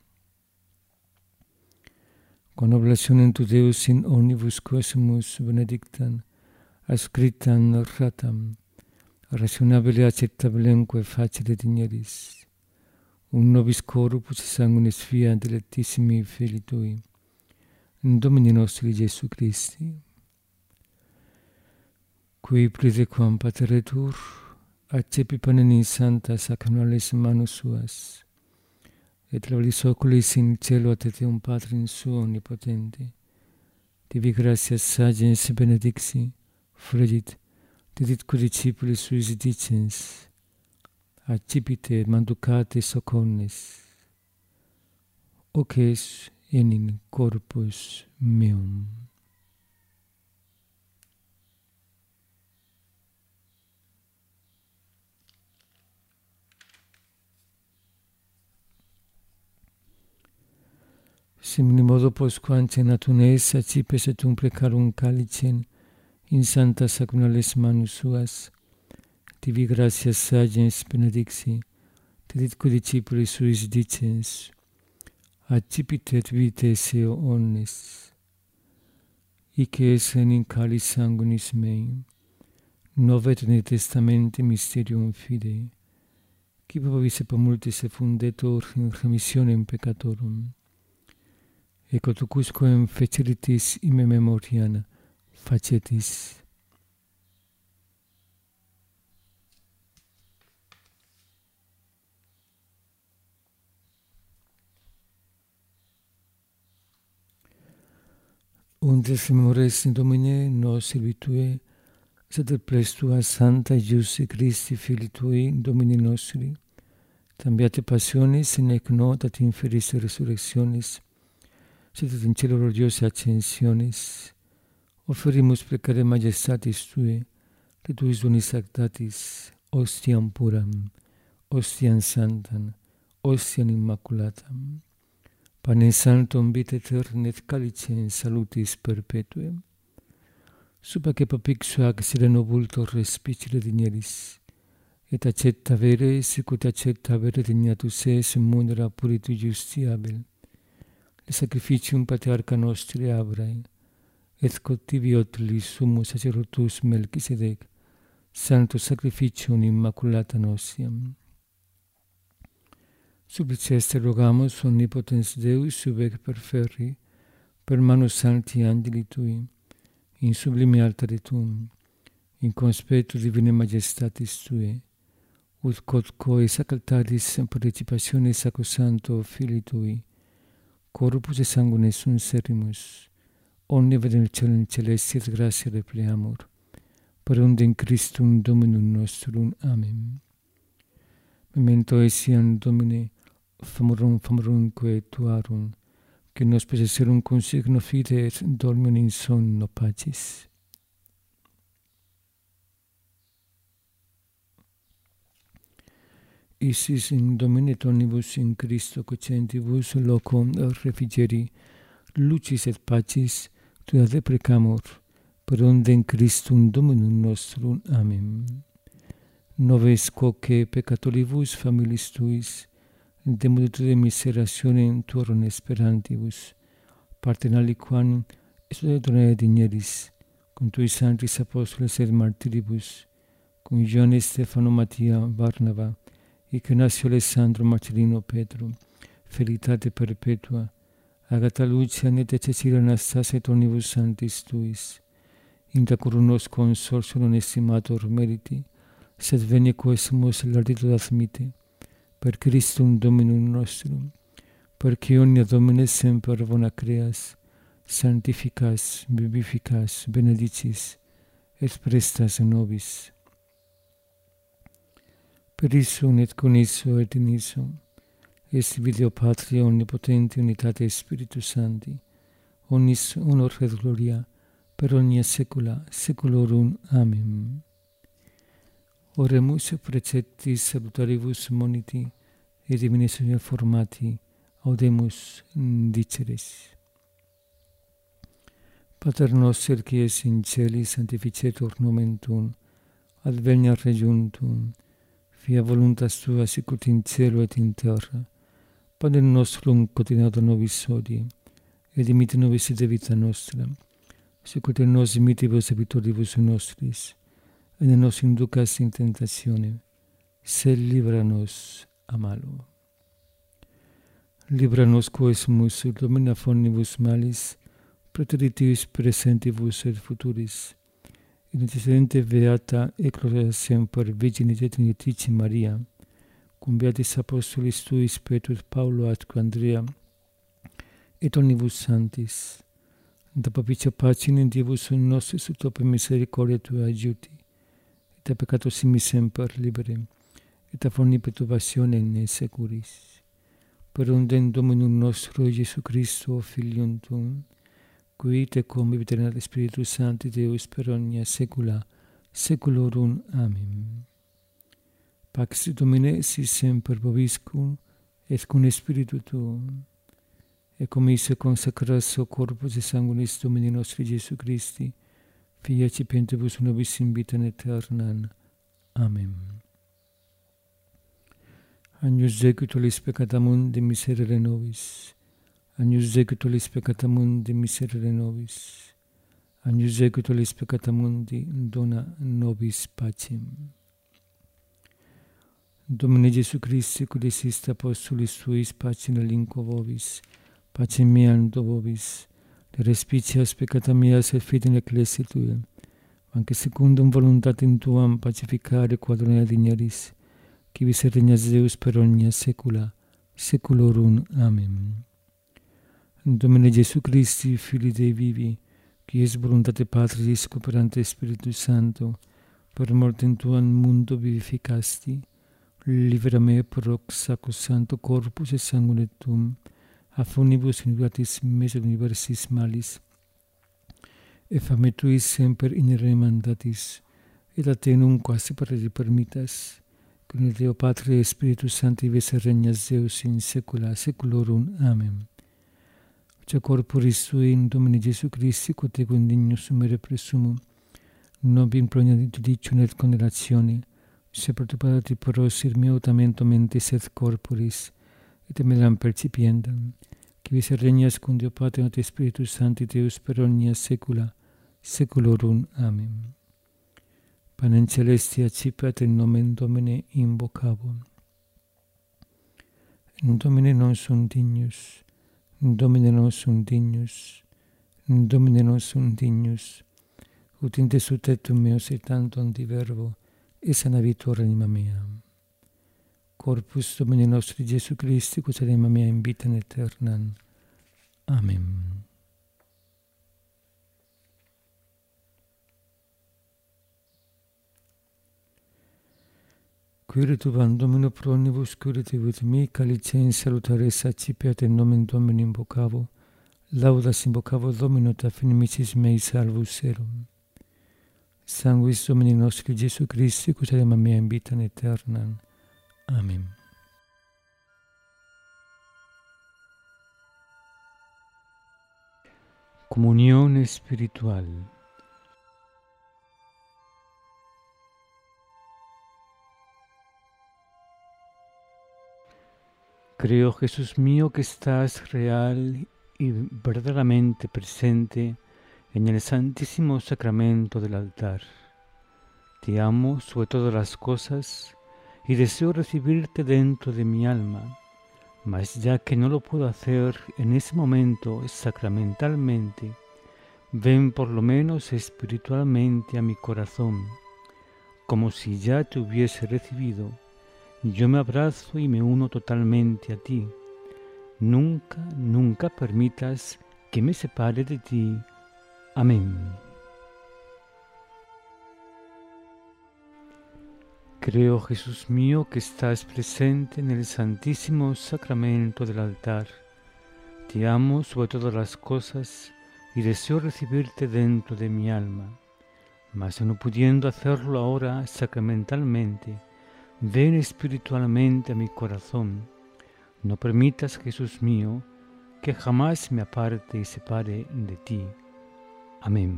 Con oblationem tu Deus in omnibus quesimus benedictam, ascriptam ratam, rationabile acceptabilemque facere digneris, un nobis corpus sanguinis fiat dilectissimi Filii Tui, in Domini nostri Jesu Christi, qui praesequam Pateretur, accepi panem in santa sacramentis manus suas, et laudis oculis in cielo ad Deum Patrim suo omnipotente, tibi gratias sagens benedixi, fregit, diditque discipulis suis dicens, accipite manducate socornes, hoc es enim corpus meum. Simini modo postquam cenatum es, accipes et um precarum calicem in santa sacramentis manus suas, tibi gratia sagens benedicti, tedit co discipulis suis dicens, accipit et vitae seo omnes, ice es in calis sanguinis mei, novet in testamenti mysterium fidei, qui probabis et multis effundetur in remissionem peccatorum, et cotucusquem feceritis ime memoriam facetis. Undes memores in Domine nos servitue, sed prestua Santa Iusi Christi Filii Tui, Domini nostri, tam beate passionis, nec not ad inferis resurrectionis, sed ad in cielo gloriosa ascensionis, offerimus precare majestatis Tui, que Tuis donis actatis, ostiam puram, ostiam santam, ostiam immaculatam, panem sanctum vitae aeternam et calicem salutis perpetuem, suba que papixu ac sereno vultor respicere digneris, et accetta vere, sicut accetta vere dignatus es munera puritu justiabil, le sacrificium patriarcha nostri Abraham, et cotiviot li summus sacerdotus Melchisedec, sancto sacrificium immaculata nostiam. Suppliceste rogamus omnipotens Deus subec perferri, per manus sancti angeli Tui, in sublime altare Tuum, in conspectu divine majestatis Tue, ut quodquo sacraltaris participationis sacrosancto Filii Tui, corpus et sanguine sunt servimus, omne vedem celum celesti et gratia repleamur, per undem Christum Dominum nostrum. Amen. Memento etiam Domine, famorum famorumque Tuarum, que nos possesserum consigno fide et dormium in sonno pacis. Isis in Domine tonibus in Christo cocentibus locum refrigeri, lucis et pacis, Tua deprecamur, per undem Christum Dominum nostrum. Amen. Noves quoque peccatoribus familis Tuis, de multitude miserationem tuorum esperantibus, partem aliquam exudationem digneris, cum Tui sanctis apostoles et martiribus, cum Ioanne, Stefano, Mattia, Barnaba, Ignacio, Alessandro, Marcellino, Petro, Felicitate perpetua, Agata Lucia, et Cecilia, Anastasia et omnibus sanctis Tuis, intra curum nos consortium non estimator meriti, sed venie quesumus lauditur admite, per Christum Dominum nostrum, perque omnia Domine semper bona creas, sanctificas, vivificas, benedicis, et prestas nobis. Per issum et con issum et in issum, est Deo Patria omnipotenti unitate Spiritus Sancti, omnis honor et gloria, per omnia saecula saeculorum. Amen. Oremus preceptis salutaribus moniti, et divine Signoria formati, audemus diceres. Pater noster, qui es in celi, sanctificetur nomen Tuum, adveniat regnum Tuum, fiat voluntas Tua sicut in cielo et in terra. Panem nostrum quotidianum nobis hodie, et dimitte nobis debita nostra, sicut et nos dimittivos debitoribus nostris, et ne nos inducas in tentationem, sed libera nos a malo. Libera nos quesumus, Domine omnibus malis, praeteritivis presentibus et futuris, in intercedente beata et gloria semper Virginis et Trinitatio Maria, cum beatis apostolis Tuis Petro et Paulo atque Andrea, et omnibus sanctis, da propicia pacem Dievus nostris ut per misericordia Tua adjuti, et a peccatos simis semper liberem, et a ogni perturbationem ne securis. Per undem Dominum nostro Iesu Christo, Filium Tuum, qui te convivit et Spiritus Sancti Deus per omnia saecula saeculorum. Amen. Pax Domine sit semper vobiscum, et cum Spiritu Tuum, et commisse consacras corpus et sanguinis Domini nostri Iesu Christi, Fia cipientibus nobis in vitam aeternam. Amen. Agnus seculoris peccata mundi, miserere nobis. Agnus seculoris peccata mundi, miserere nobis. Agnus seculoris peccata mundi, dona nobis pacem. Domine Gesù Christi, qui desist apostolis suis, pacem relinquo vobis, pacem meam do vobis, de respicias peccata meas et fide ecclesia tua, anche secundum voluntatem tuam pacificare quadrone digneris, qui vis regnas Deus per omnia saecula, saeculorum. Amen. Domine Gesù Christi, Filii Dei vivi, qui es voluntate Patris cooperante Spiritus Sancto, per mortem tuam mundo vivificasti, libera me per hoc sacrosancto corpus et sanguine tuum, a funibus iniquitatis meis et universis malis, et fame tui semper in re mandatis, et a te nunc quasi parere permittas, que in Deo Patri et Spiritus Sancti vis regnas Deus in saecula saeculorum. Amen. Cia corporis sui in Domine Gesù Christi, quod ego indigno sumere presumum, nobi implonia di judicium et condenatione, se perturbati porosir meo tamento mentis et corporis, et emelam percipiendam, qui vis regnas cum Deo Patri et Spiritus Sancti Deus per omnia saecula saeculorum. Amen. Panem celestia accipiat in nomen Domini invocabo. In Domine non sunt dignus, in Domine non sunt dignus, in Domine non sunt dignus, ut in te sutetum meus et tantum di verbo, et sanavitur anima mea. Corpus Domini nostri Gesù Christi, quod anima mea in vitam aeternam. Amen. Quire tuam Domino pro omnibus curitibus mi, calicem salutares accipiat in nomen Domini invocavo, laudas invocavo Domino ta finimicis mei salvus erum. Sanguis Domini nostri Gesù Christi, quod anima mea in vitam aeternam. Amen. Comunión espiritual. Creo, Jesús mío, que estás real y verdaderamente presente en el santísimo sacramento del altar. Te amo sobre todas las cosas y deseo recibirte dentro de mi alma, mas ya que no lo puedo hacer en ese momento sacramentalmente, ven por lo menos espiritualmente a mi corazón, como si ya te hubiese recibido. Yo me abrazo y me uno totalmente a ti. Nunca, nunca permitas que me separe de ti. Amén. Creo, Jesús mío, que estás presente en el santísimo sacramento del altar. Te amo sobre todas las cosas y deseo recibirte dentro de mi alma. Mas no pudiendo hacerlo ahora sacramentalmente, ven espiritualmente a mi corazón. No permitas, Jesús mío, que jamás me aparte y separe de ti. Amén.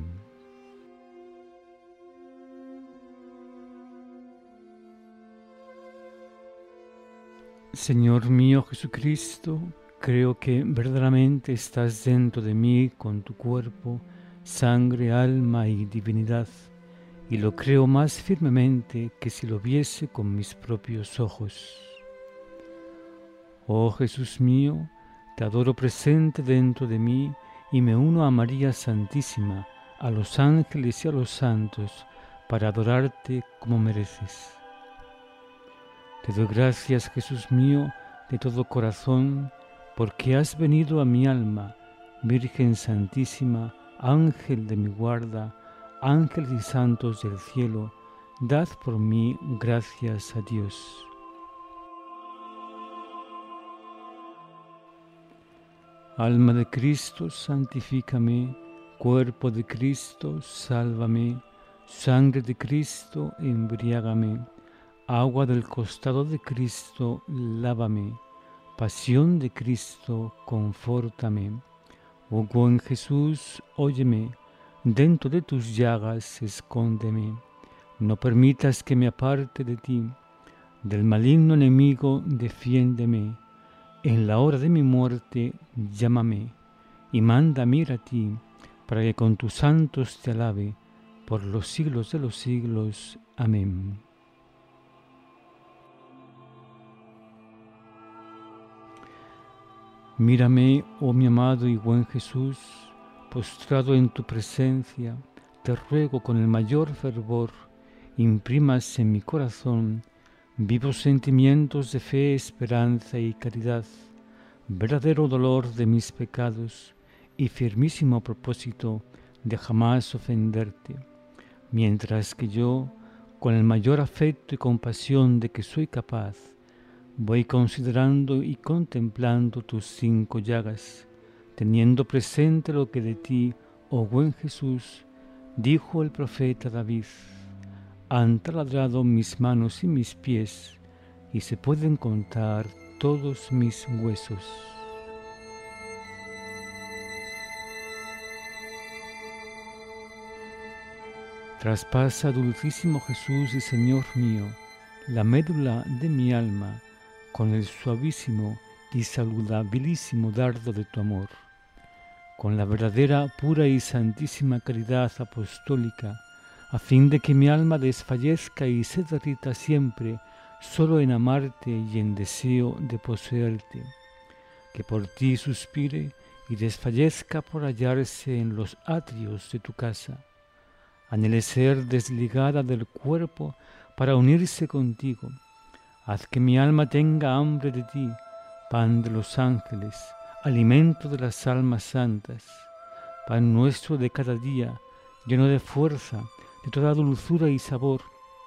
Señor mío Jesucristo, creo que verdaderamente estás dentro de mí con tu cuerpo, sangre, alma y divinidad, y lo creo más firmemente que si lo viese con mis propios ojos. Oh Jesús mío, te adoro presente dentro de mí y me uno a María Santísima, a los ángeles y a los santos, para adorarte como mereces. Te doy gracias, Jesús mío, de todo corazón, porque has venido a mi alma, Virgen Santísima, Ángel de mi guarda, ángeles y santos del cielo, dad por mí gracias a Dios. Alma de Cristo, santifícame, cuerpo de Cristo, sálvame, sangre de Cristo, embriágame, agua del costado de Cristo, lávame, pasión de Cristo, confórtame. Oh buen Jesús, óyeme, dentro de tus llagas escóndeme, No permitas que me aparte de ti. Del maligno enemigo defiéndeme. En la hora de mi muerte llámame y mándame ir a ti, para que con tus santos te alabe por los siglos de los siglos. Amén. Mírame, oh mi amado y buen Jesús, postrado en tu presencia, te ruego con el mayor fervor, imprimas en mi corazón vivos sentimientos de fe, esperanza y caridad, verdadero dolor de mis pecados y firmísimo propósito de jamás ofenderte, mientras que yo, con el mayor afecto y compasión de que soy capaz, voy considerando y contemplando tus cinco llagas, teniendo presente lo que de ti, oh buen Jesús, dijo el profeta David: han taladrado mis manos y mis pies, y se pueden contar todos mis huesos. Traspasa, dulcísimo Jesús y Señor mío, la médula de mi alma con el suavísimo y saludabilísimo dardo de tu amor, con la verdadera, pura y santísima caridad apostólica, a fin de que mi alma desfallezca y se derrita siempre solo en amarte y en deseo de poseerte, que por ti suspire y desfallezca por hallarse en los atrios de tu casa. Anhele ser desligada del cuerpo para unirse contigo. Haz que mi alma tenga hambre de ti, pan de los ángeles, alimento de las almas santas, pan nuestro de cada día, lleno de fuerza, de toda dulzura y sabor,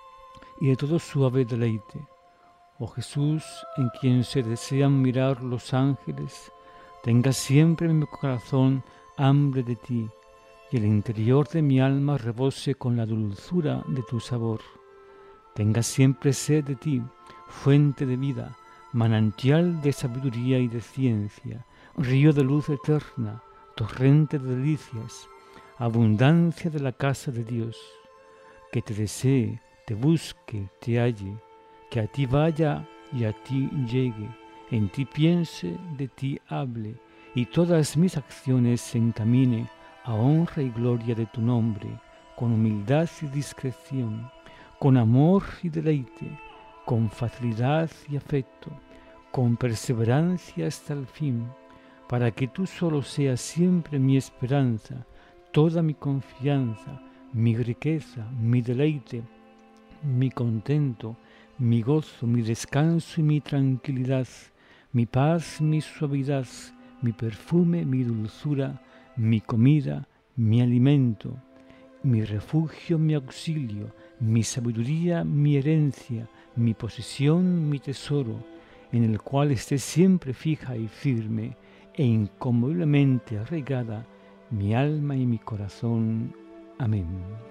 y de todo suave deleite. Oh Jesús, en quien se desean mirar los ángeles, tenga siempre en mi corazón hambre de ti, y el interior de mi alma rebose con la dulzura de tu sabor. Tenga siempre sed de ti, fuente de vida, manantial de sabiduría y de ciencia, río de luz eterna, torrente de delicias, abundancia de la casa de Dios. Que te desee, te busque, te halle, que a ti vaya y a ti llegue, en ti piense, de ti hable, y todas mis acciones se encamine a honra y gloria de tu nombre, con humildad y discreción, con amor y deleite, con facilidad y afecto, con perseverancia hasta el fin, para que tú solo seas siempre mi esperanza, toda mi confianza, mi riqueza, mi deleite, mi contento, mi gozo, mi descanso y mi tranquilidad, mi paz, mi suavidad, mi perfume, mi dulzura, mi comida, mi alimento, mi refugio, mi auxilio, mi sabiduría, mi herencia, mi posesión, mi tesoro, en el cual esté siempre fija y firme e inconmoviblemente arraigada mi alma y mi corazón. Amén.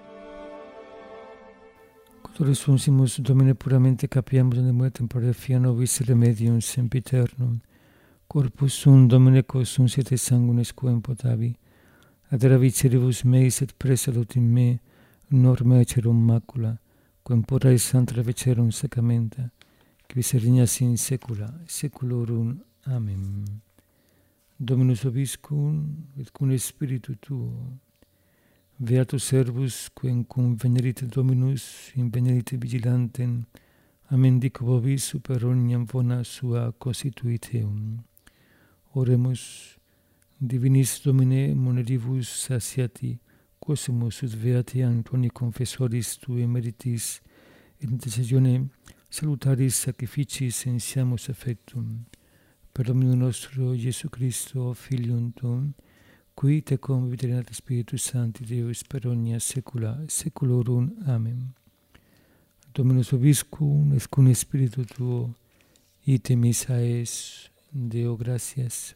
Quod resursimus Domine puramente capiamus in mortem per fiat nobis remedium sempiternum, corpus sum Domine quos sunt siete sanguinis quem potavi, ad era viceribus meis et presalut in me, norma ecerum macula, quem porais santra vecerum sacramenta, quis regnas in saecula saeculorum. Amen. Dominus vobiscum et cum spiritu tuo. Beatus servus quem cum venerite Dominus in venerite vigilantem, amen dico vobis super omniam bona sua constituiteum. Oremus. Divinis Domine moneribus satiati, quosimus ut beati Antoni confessoris tui meritis, et intercessione salutaris sacrificis ensiamus effectum, per Domino nostro Iesu Christo, Filium tuum, qui tecum viterenat Spiritus Sancti Deus per omnia saecula saeculorum. Amen. Dominus vobiscum et cum spiritu tuo, ite missa es, Deo gratias.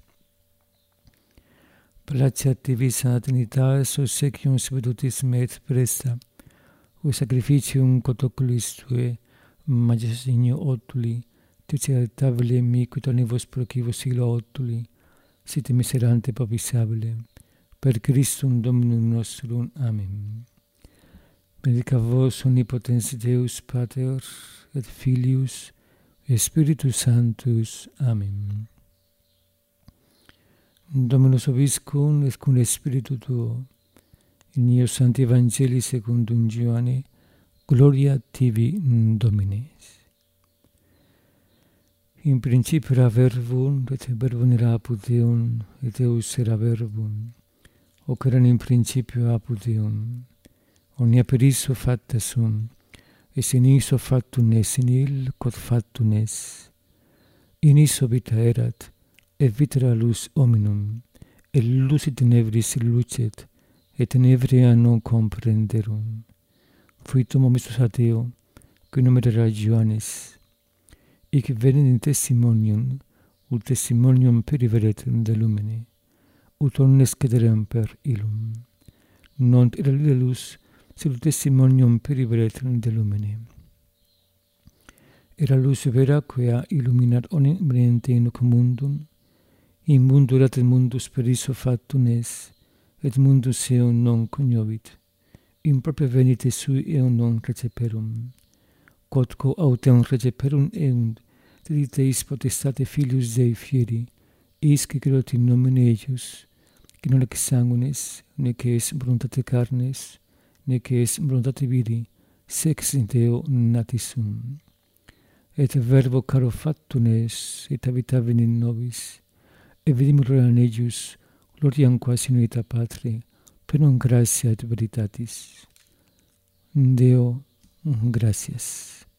Placeat tibi sana Trinitas, obsequium salutis me et presta, o sacrificium quod oculis tue, majestas igno otuli, te charitabile mi quiternibus procivo siglo otuli, site miserante papisabile, per Christum Dominum nostrum. Amen. benedica vos omnipotens Deus Pater et Filius et Spiritus Sanctus. Amen. Dominus vobiscum et cum Spiritu tuo, in eo Sancti Evangelii secundum Ioanne, gloria tibi, Domine. In principio era verbum, et verbum era apud Deum, et Deus era verbum. Hoc eran in principio apud Deum. Omnia per issue facta sunt, et in issue factum est, in il quod factum est. In issue vita erat, et vita era lux hominum, et lux in tenebris lucet, et tenebria non comprenderum. Fuitum omistus ad Deo, qui nomen era Ioannes, ic venit in testimonium, ut testimonium periveret de lumine, ut omnes cederem per illum. Non era lide lux, sed testimonium periveret de lumine. Era lux vera quia illuminat omniente in hoc mundum, in mundo erat et mundus per issue factum est, et mundus eum non cognovit. In propria venite sui eum non receperum. Quodquo autem receperum eunt, dediteis potestate Filius Dei fieri, eis que creot in nomine eius, qui non ex sanguinis, nec es voluntate carnes, nec es voluntate viri, sex in Deo natis sum. Et verbo caro factum est, et habitavit in nobis, et vidimur in eius gloriam quasi unita Patri, plenum gratia et veritatis. Deo, gratias.